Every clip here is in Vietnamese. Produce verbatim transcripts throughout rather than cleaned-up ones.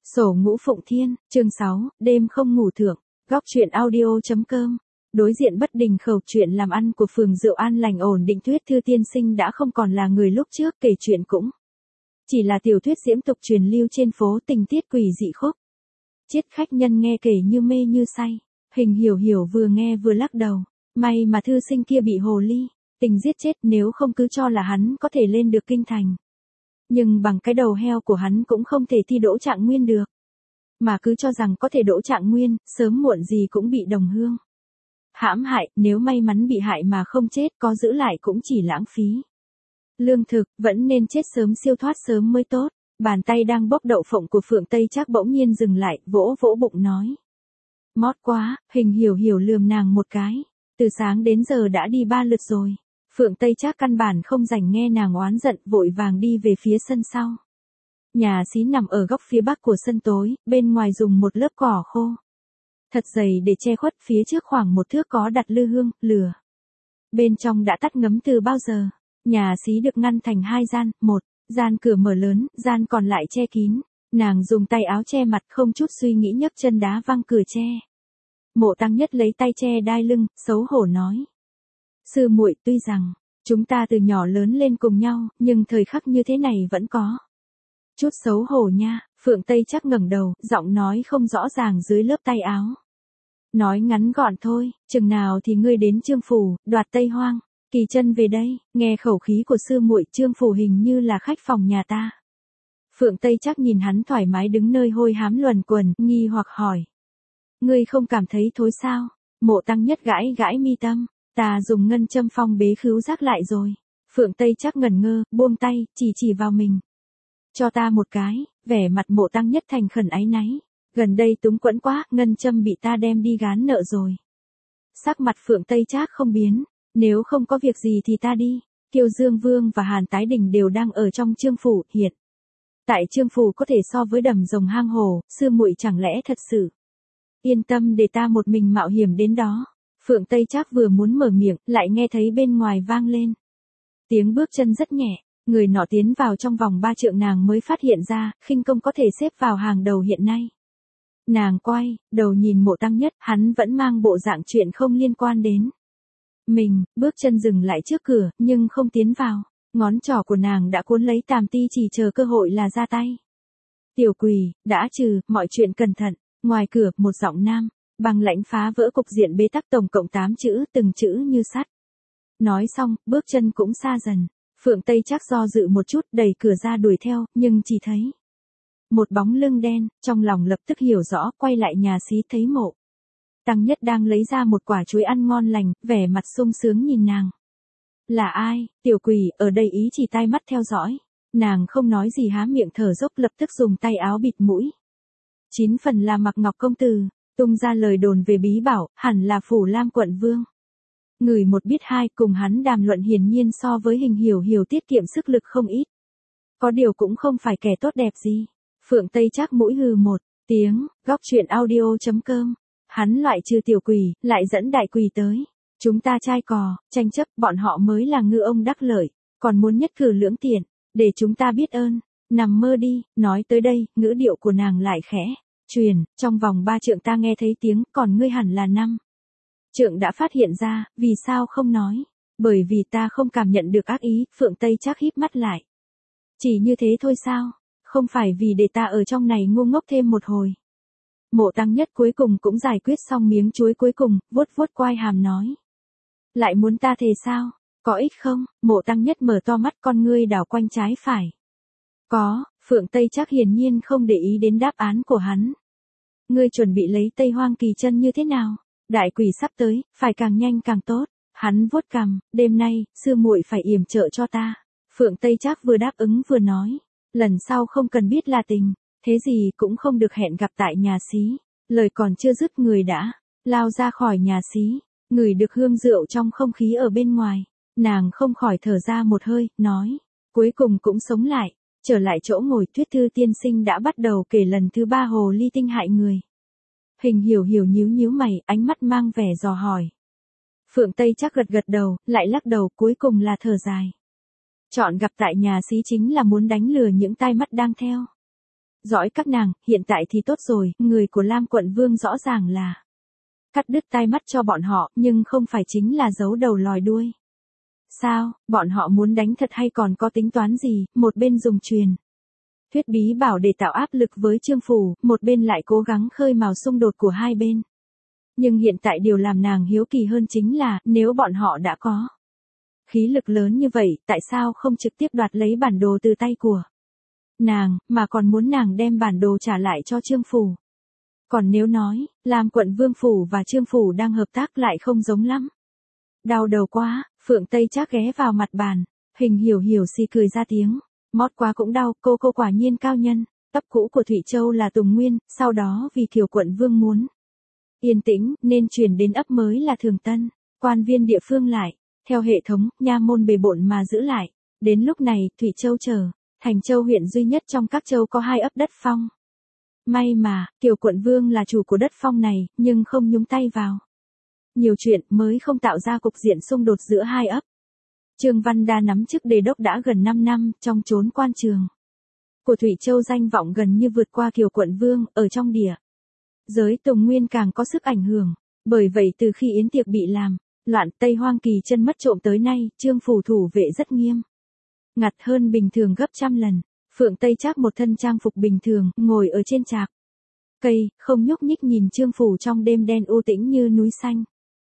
Sổ ngũ phụng thiên, chương sáu, đêm không ngủ thượng, góc chuyện audio.com. Đối diện bất đình khẩu chuyện làm ăn của phường Rượu An lành ổn định, Tuyết Thư tiên sinh đã không còn là người lúc trước, kể chuyện cũng chỉ là tiểu thuyết diễm tục truyền lưu trên phố, tình tiết quỷ dị khúc. Chiết khách nhân nghe kể như mê như say. Hình hiểu hiểu vừa nghe vừa lắc đầu. May mà thư sinh kia bị hồ ly tình giết chết, nếu không cứ cho là hắn có thể lên được kinh thành. Nhưng bằng cái đầu heo của hắn cũng không thể thi đỗ trạng nguyên được. Mà cứ cho rằng có thể đỗ trạng nguyên, sớm muộn gì cũng bị đồng hương hãm hại, nếu may mắn bị hại mà không chết, có giữ lại cũng chỉ lãng phí lương thực, vẫn nên chết sớm siêu thoát sớm mới tốt. Bàn tay đang bốc đậu phộng của Phượng Tây Trác bỗng nhiên dừng lại, vỗ vỗ bụng nói. Mót quá. Hình hiểu hiểu lườm nàng một cái. Từ sáng đến giờ đã đi ba lượt rồi. Phượng Tây Trác căn bản không rảnh nghe nàng oán giận, vội vàng đi về phía sân sau. Nhà xí nằm ở góc phía bắc của sân tối, bên ngoài dùng một lớp cỏ khô thật dày để che khuất, phía trước khoảng một thước có đặt lư hương, lửa bên trong đã tắt ngấm từ bao giờ. Nhà xí được ngăn thành hai gian, một gian cửa mở lớn, gian còn lại che kín. Nàng dùng tay áo che mặt, không chút suy nghĩ nhấc chân đá văng cửa che. Mộ Tăng Nhất lấy tay che đai lưng, xấu hổ nói. Sư muội, tuy rằng chúng ta từ nhỏ lớn lên cùng nhau, nhưng thời khắc như thế này vẫn có chút xấu hổ nha. Phượng Tây Trác ngẩng đầu, giọng nói không rõ ràng dưới lớp tay áo. Nói ngắn gọn thôi, chừng nào thì ngươi đến Trương phủ, đoạt Tây Hoang. Kỳ chân về đây. Nghe khẩu khí của sư muội, Trương phủ hình như là khách phòng nhà ta. Phượng Tây Trác nhìn hắn thoải mái đứng nơi hôi hám luẩn quẩn, nghi hoặc hỏi. Ngươi không cảm thấy thối sao? Mộ Tăng Nhất gãi gãi mi tâm. Ta dùng ngân châm phong bế khứu giác lại rồi. Phượng Tây Trác ngẩn ngơ, buông tay, chỉ chỉ vào mình. Cho ta một cái. Vẻ mặt Mộ Tăng Nhất thành khẩn áy náy. Gần đây túng quẫn quá, ngân châm bị ta đem đi gán nợ rồi. Sắc mặt Phượng Tây Trác không biến. Nếu không có việc gì thì ta đi. Kiều Dương Vương và Hàn Tái Đình đều đang ở trong Trương phủ, hiện tại Trương phủ có thể so với đầm rồng hang hồ, sư muội chẳng lẽ thật sự yên tâm để ta một mình mạo hiểm đến đó. Phượng Tây Trác vừa muốn mở miệng, lại nghe thấy bên ngoài vang lên tiếng bước chân rất nhẹ. Người nọ tiến vào trong vòng ba trượng, nàng mới phát hiện ra, khinh công có thể xếp vào hàng đầu hiện nay. Nàng quay đầu nhìn Mộ Tăng Nhất, hắn vẫn mang bộ dạng chuyện không liên quan đến mình, bước chân dừng lại trước cửa, nhưng không tiến vào. Ngón trỏ của nàng đã cuốn lấy tàm ti, chỉ chờ cơ hội là ra tay. Tiểu quỷ, đã trừ, mọi chuyện cẩn thận. Ngoài cửa, một giọng nam bằng lãnh phá vỡ cục diện bế tắc, tổng cộng tám chữ, từng chữ như sắt. Nói xong, bước chân cũng xa dần. Phượng Tây Trác do dự một chút, đẩy cửa ra đuổi theo, nhưng chỉ thấy một bóng lưng đen, trong lòng lập tức hiểu rõ, quay lại nhà xí thấy Mộ Tăng Nhất đang lấy ra một quả chuối ăn ngon lành, vẻ mặt sung sướng nhìn nàng. Là ai? Tiểu quỷ, ở đây ý chỉ tai mắt theo dõi. Nàng không nói gì, há miệng thở dốc, lập tức dùng tay áo bịt mũi. Chín phần là Mặc Ngọc công tử, tung ra lời đồn về bí bảo, hẳn là Phủ Lam quận vương. Người một biết hai, cùng hắn đàm luận hiển nhiên so với Hình hiểu hiểu tiết kiệm sức lực không ít. Có điều cũng không phải kẻ tốt đẹp gì. Phượng Tây Trác mũi hừ một tiếng, góc chuyện audio.com. Hắn loại trừ tiểu quỷ, lại dẫn đại quỷ tới. Chúng ta trai cò, tranh chấp, bọn họ mới là ngư ông đắc lợi, còn muốn nhất cử lưỡng tiện, để chúng ta biết ơn. Nằm mơ đi. Nói tới đây, ngữ điệu của nàng lại khẽ truyền, trong vòng ba trượng ta nghe thấy tiếng, còn ngươi hẳn là năm trượng đã phát hiện ra, vì sao không nói? Bởi vì ta không cảm nhận được ác ý. Phượng Tây Trác híp mắt lại. Chỉ như thế thôi sao? Không phải vì để ta ở trong này ngu ngốc thêm một hồi. Mộ Tăng Nhất cuối cùng cũng giải quyết xong miếng chuối cuối cùng, vuốt vuốt quai hàm nói. Lại muốn ta thề sao? Có ích không? Mộ Tăng Nhất mở to mắt, con ngươi đảo quanh trái phải. Có. Phượng Tây Trác hiển nhiên không để ý đến đáp án của hắn. Ngươi chuẩn bị lấy Tây Hoang kỳ chân như thế nào? Đại quỷ sắp tới, phải càng nhanh càng tốt. Hắn vuốt cằm, đêm nay, sư muội phải yểm trợ cho ta. Phượng Tây Trác vừa đáp ứng vừa nói. Lần sau không cần biết là tình, thế gì cũng không được hẹn gặp tại nhà xí. Lời còn chưa dứt, người đã lao ra khỏi nhà xí. Ngửi được hương rượu trong không khí ở bên ngoài. Nàng không khỏi thở ra một hơi, nói. Cuối cùng cũng sống lại. Trở lại chỗ ngồi, Tuyết Thư tiên sinh đã bắt đầu kể lần thứ ba hồ ly tinh hại người. Hình hiểu hiểu nhíu nhíu mày, ánh mắt mang vẻ dò hỏi. Phượng Tây Trác gật gật đầu, lại lắc đầu, cuối cùng là thở dài. Chọn gặp tại nhà xí chính là muốn đánh lừa những tai mắt đang theo Dõi các nàng, hiện tại thì tốt rồi, người của Lam quận vương rõ ràng là cắt đứt tai mắt cho bọn họ, nhưng không phải chính là giấu đầu lòi đuôi. Sao, bọn họ muốn đánh thật hay còn có tính toán gì? Một bên dùng truyền thuyết bí bảo để tạo áp lực với Trương Phủ, một bên lại cố gắng khơi mào xung đột của hai bên. Nhưng hiện tại điều làm nàng hiếu kỳ hơn chính là, nếu bọn họ đã có khí lực lớn như vậy, tại sao không trực tiếp đoạt lấy bản đồ từ tay của nàng, mà còn muốn nàng đem bản đồ trả lại cho Trương Phủ. Còn nếu nói, Lam quận vương phủ và Trương Phủ đang hợp tác lại không giống lắm. Đau đầu quá, Phượng Tây Trác ghé vào mặt bàn, Hình Hiểu Hiểu xì cười ra tiếng, mót quá cũng đau, cô cô quả nhiên cao nhân, ấp cũ của Thủy Châu là Tùng Nguyên, sau đó vì Kiều quận vương muốn yên tĩnh, nên chuyển đến ấp mới là Thường Tân, quan viên địa phương lại, theo hệ thống, nha môn bề bộn mà giữ lại. Đến lúc này, Thủy Châu trở thành châu huyện duy nhất trong các châu có hai ấp đất phong. May mà, Kiều quận vương là chủ của đất phong này, nhưng không nhúng tay vào nhiều chuyện, mới không tạo ra cục diện xung đột giữa hai ấp. Trương Văn Đa nắm chức đề đốc đã gần năm năm, trong chốn quan trường của Thủy Châu danh vọng gần như vượt qua Kiều quận vương, ở trong địa giới Tùng Nguyên càng có sức ảnh hưởng. Bởi vậy từ khi yến tiệc bị làm loạn, Tây Hoang kỳ chân mất trộm tới nay, Trương Phủ thủ vệ rất nghiêm ngặt hơn bình thường gấp trăm lần. Phượng Tây Trác một thân trang phục bình thường, ngồi ở trên trạc cây, không nhúc nhích nhìn Trương Phủ trong đêm đen u tĩnh như núi xanh.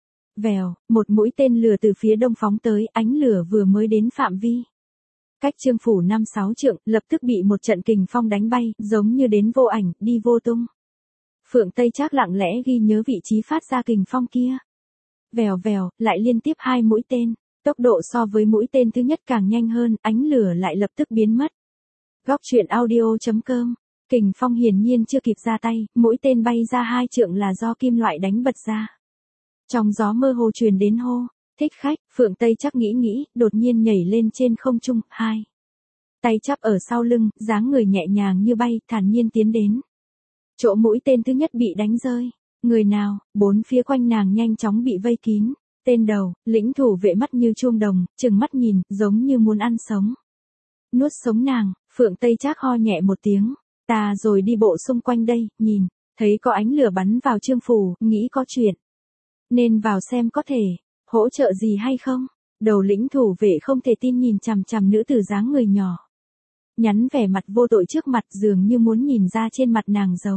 Vèo, một mũi tên lửa từ phía đông phóng tới, ánh lửa vừa mới đến phạm vi cách Trương Phủ năm sáu trượng, lập tức bị một trận kình phong đánh bay, giống như đến vô ảnh, đi vô tung. Phượng Tây Trác lặng lẽ ghi nhớ vị trí phát ra kình phong kia. Vèo vèo, lại liên tiếp hai mũi tên, tốc độ so với mũi tên thứ nhất càng nhanh hơn, ánh lửa lại lập tức biến mất. Góc truyện audio chấm com. Kình phong hiển nhiên chưa kịp ra tay, mũi tên bay ra hai trượng là do kim loại đánh bật ra. Trong gió mơ hồ truyền đến hô, thích khách. Phượng Tây Trác nghĩ nghĩ, đột nhiên nhảy lên trên không trung, hai tay chắp ở sau lưng, dáng người nhẹ nhàng như bay, thản nhiên tiến đến chỗ mũi tên thứ nhất bị đánh rơi. Người nào? Bốn phía quanh nàng nhanh chóng bị vây kín. Tên đầu, lĩnh thủ vệ mắt như chuông đồng, trừng mắt nhìn, giống như muốn ăn sống nuốt sống nàng. Phượng Tây Trác ho nhẹ một tiếng, ta rồi đi bộ xung quanh đây, nhìn thấy có ánh lửa bắn vào Trương Phủ, nghĩ có chuyện nên vào xem có thể hỗ trợ gì hay không. Đầu lĩnh thủ vệ không thể tin nhìn chằm chằm nữ tử dáng người nhỏ nhắn vẻ mặt vô tội trước mặt, dường như muốn nhìn ra trên mặt nàng giấu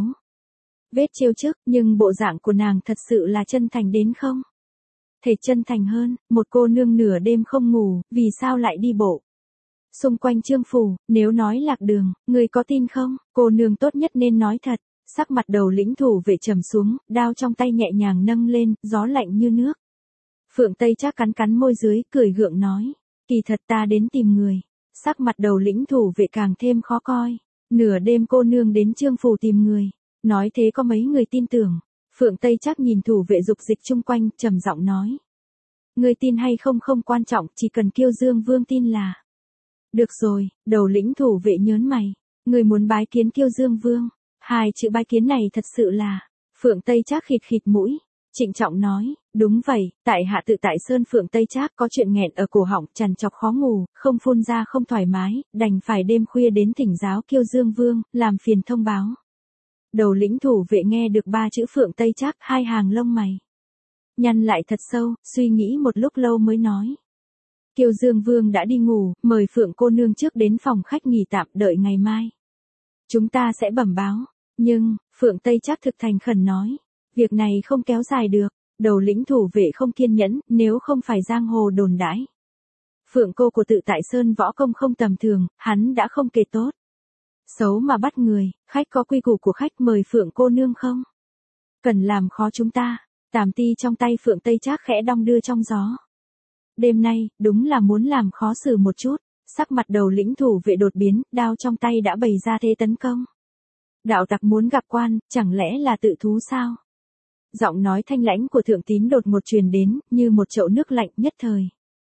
vết trêu chức, nhưng bộ dạng của nàng thật sự là chân thành đến không thể chân thành hơn. Một cô nương nửa đêm không ngủ, vì sao lại đi bộ xung quanh Trương Phủ? Nếu nói lạc đường, người có tin không? Cô nương tốt nhất nên nói thật. Sắc mặt đầu lĩnh thủ vệ trầm xuống, đao trong tay nhẹ nhàng nâng lên, gió lạnh như nước. Phượng Tây Trác cắn cắn môi dưới, cười gượng nói, kỳ thật ta đến tìm người. Sắc mặt đầu lĩnh thủ vệ càng thêm khó coi. Nửa đêm cô nương đến Trương Phủ tìm người, nói thế có mấy người tin tưởng? Phượng Tây Trác nhìn thủ vệ dục dịch chung quanh, trầm giọng nói, người tin hay không không quan trọng, chỉ cần Kiêu Dương Vương tin là được rồi. Đầu lĩnh thủ vệ nhớn mày, người muốn bái kiến Kiêu Dương Vương? Hai chữ bái kiến này thật sự là... Phượng Tây Trác khịt khịt mũi, trịnh trọng nói, đúng vậy, tại hạ tự tại Sơn Phượng Tây Trác có chuyện nghẹn ở cổ họng, trằn trọc khó ngủ, không phun ra không thoải mái, đành phải đêm khuya đến thỉnh giáo Kiêu Dương Vương, làm phiền thông báo. Đầu lĩnh thủ vệ nghe được ba chữ Phượng Tây Trác, hai hàng lông mày nhăn lại thật sâu, suy nghĩ một lúc lâu mới nói, Kiêu Dương Vương đã đi ngủ, mời Phượng cô nương trước đến phòng khách nghỉ tạm, đợi ngày mai chúng ta sẽ bẩm báo. Nhưng, Phượng Tây Trác thực thành khẩn nói, việc này không kéo dài được. Đầu lĩnh thủ vệ không kiên nhẫn, nếu không phải giang hồ đồn đãi, Phượng cô của tự tại Sơn võ công không tầm thường, hắn đã không kể tốt xấu mà bắt người. Khách có quy củ của khách, mời Phượng cô nương không cần làm khó chúng ta. Tàm ti trong tay Phượng Tây Trác khẽ đong đưa trong gió. Đêm nay, đúng là muốn làm khó xử một chút. Sắc mặt đầu lĩnh thủ vệ đột biến, đao trong tay đã bày ra thế tấn công. Đạo tặc muốn gặp quan, chẳng lẽ là tự thú sao? Giọng nói thanh lãnh của Thượng Tín đột ngột truyền đến, như một chậu nước lạnh nhất thời.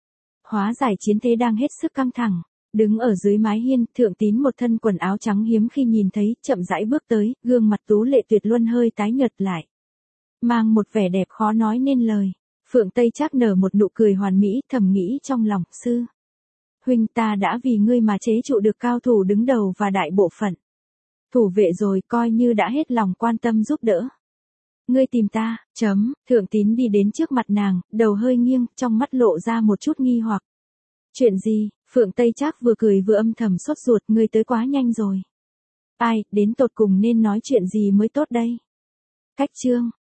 Hóa giải chiến thế đang hết sức căng thẳng. Đứng ở dưới mái hiên, Thượng Tín một thân quần áo trắng hiếm khi nhìn thấy, chậm rãi bước tới, gương mặt tú lệ tuyệt luân hơi tái nhợt lại, mang một vẻ đẹp khó nói nên lời. Phượng Tây Trác nở một nụ cười hoàn mỹ, thầm nghĩ trong lòng, sư huynh ta đã vì ngươi mà chế trụ được cao thủ đứng đầu và đại bộ phận Thủ vệ rồi, coi như đã hết lòng quan tâm giúp đỡ. Ngươi tìm ta, chấm, Thượng Tín đi đến trước mặt nàng, đầu hơi nghiêng, trong mắt lộ ra một chút nghi hoặc. Chuyện gì, Phượng Tây Trác vừa cười vừa âm thầm sốt ruột, ngươi tới quá nhanh rồi. Ai, đến tột cùng nên nói chuyện gì mới tốt đây? Cách chương.